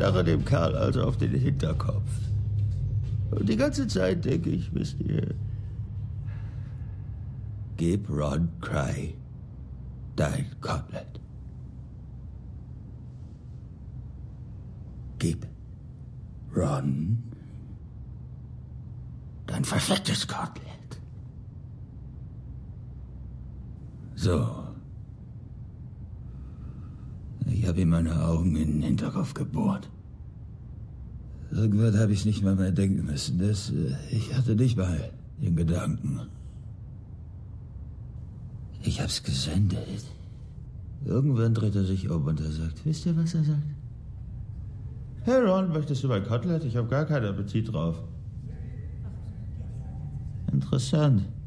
starre dem Kerl also auf den Hinterkopf. Und die ganze Zeit denke ich, wisst ihr, gib Ron Cry dein Kotelett. Gib Ron dein verficktes Kotelett. So. Ich habe ihm meine Augen in den Hinterkopf gebohrt. Irgendwann habe ich es nicht mal mehr denken müssen. Ich hatte dich bei den Gedanken. Ich hab's gesendet. Irgendwann dreht er sich um und er sagt, wisst ihr, was er sagt? Hey Ron, möchtest du mein Kotelett? Ich habe gar keinen Appetit drauf. Interessant.